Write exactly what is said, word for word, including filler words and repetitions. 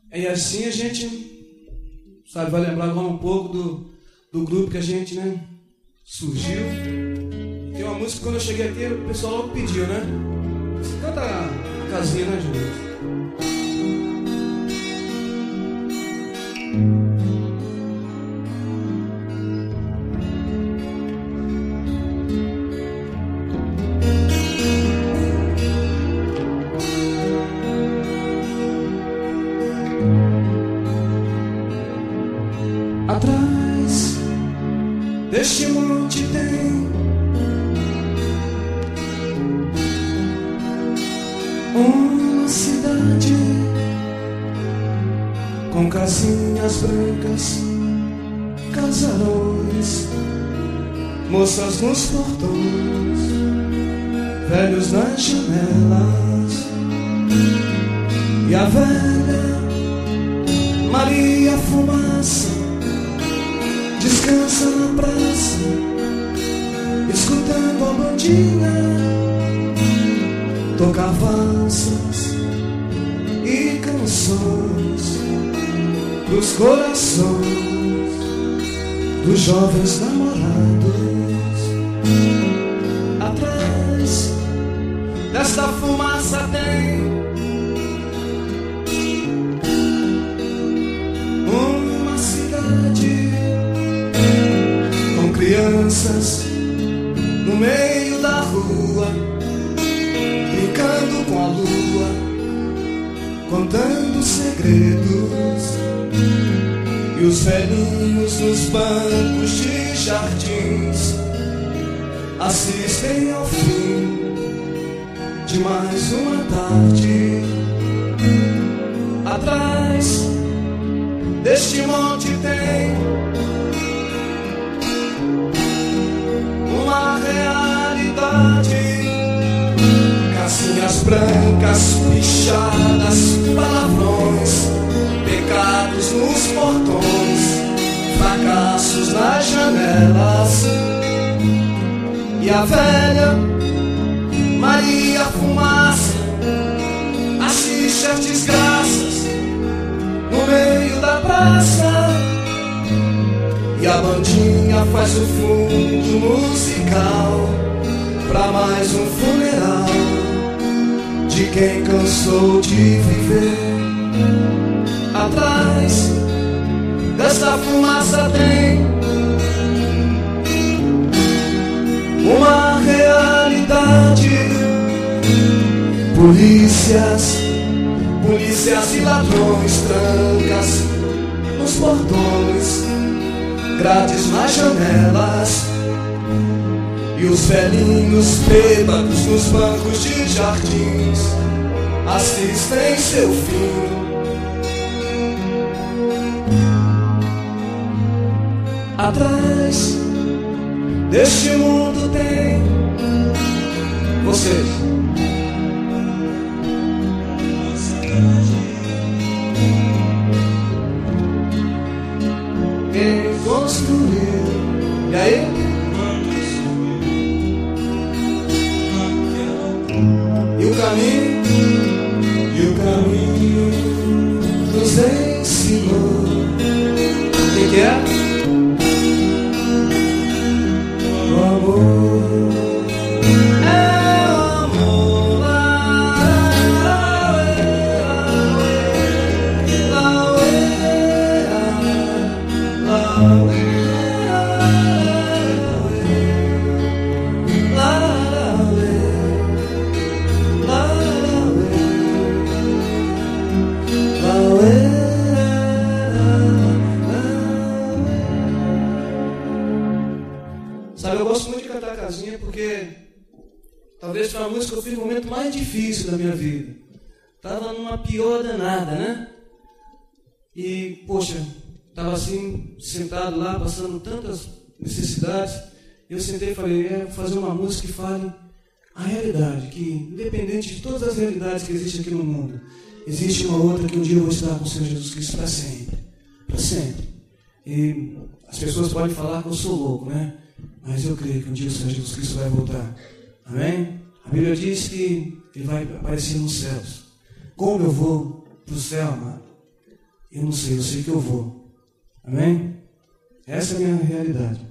E assim a gente, sabe, vai lembrar agora um pouco do, do grupo que a gente, né, surgiu. Tem uma música que quando eu cheguei aqui, o pessoal logo pediu, né? Canta a casinha, né, Júlio? Atrás deste monte tem uma cidade com casinhas brancas, casarões, moças nos portões, velhos nas janelas, e a velha Maria Fumaça descansa na praça, escutando a bandinha tocar valsas e canções dos corações dos jovens namorados. Atrás desta fumaça tem uma cidade com crianças no meio da rua, brincando com a lua, contando segredos, e os velhinhos nos bancos de jardins assistem ao fim de mais uma tarde. Atrás deste monte tem uma realidade, casinhas brancas, pichadas, palavrões, pecados nos portões, fracassos nas janelas, e a velha Maria Fumaça assiste às desgraças no meio da praça, e a bandinha faz o fundo musical pra mais um funeral de quem cansou de viver. Atrás desta fumaça tem uma realidade, polícias, polícias e ladrões, trancas nos portões, grades nas janelas, e os velhinhos bêbados nos bancos de jardins assistem seu fim. Atrás deste mundo tem vocês. Quem construiu? E aí? E o caminho? E o caminho nos ensinou. O que, que é? O amor é o amor. Sabe, eu gosto muito de cantar casinha porque talvez foi a música que eu fiz no momento mais difícil da minha vida. Tava numa pior danada, né? E, poxa, tava assim, sentado lá, passando tantas necessidades. Eu sentei e falei, é, vou fazer uma música que fale a realidade, que independente de todas as realidades que existem aqui no mundo, existe uma outra que um dia eu vou estar com o Senhor Jesus Cristo para sempre. Para sempre. E as pessoas podem falar que eu sou louco, né? Mas eu creio que um dia o Senhor Jesus Cristo vai voltar. Amém? A Bíblia diz que Ele vai aparecer nos céus. Como eu vou para o céu, amado? Eu não sei, eu sei que eu vou. Amém? Essa é a minha realidade.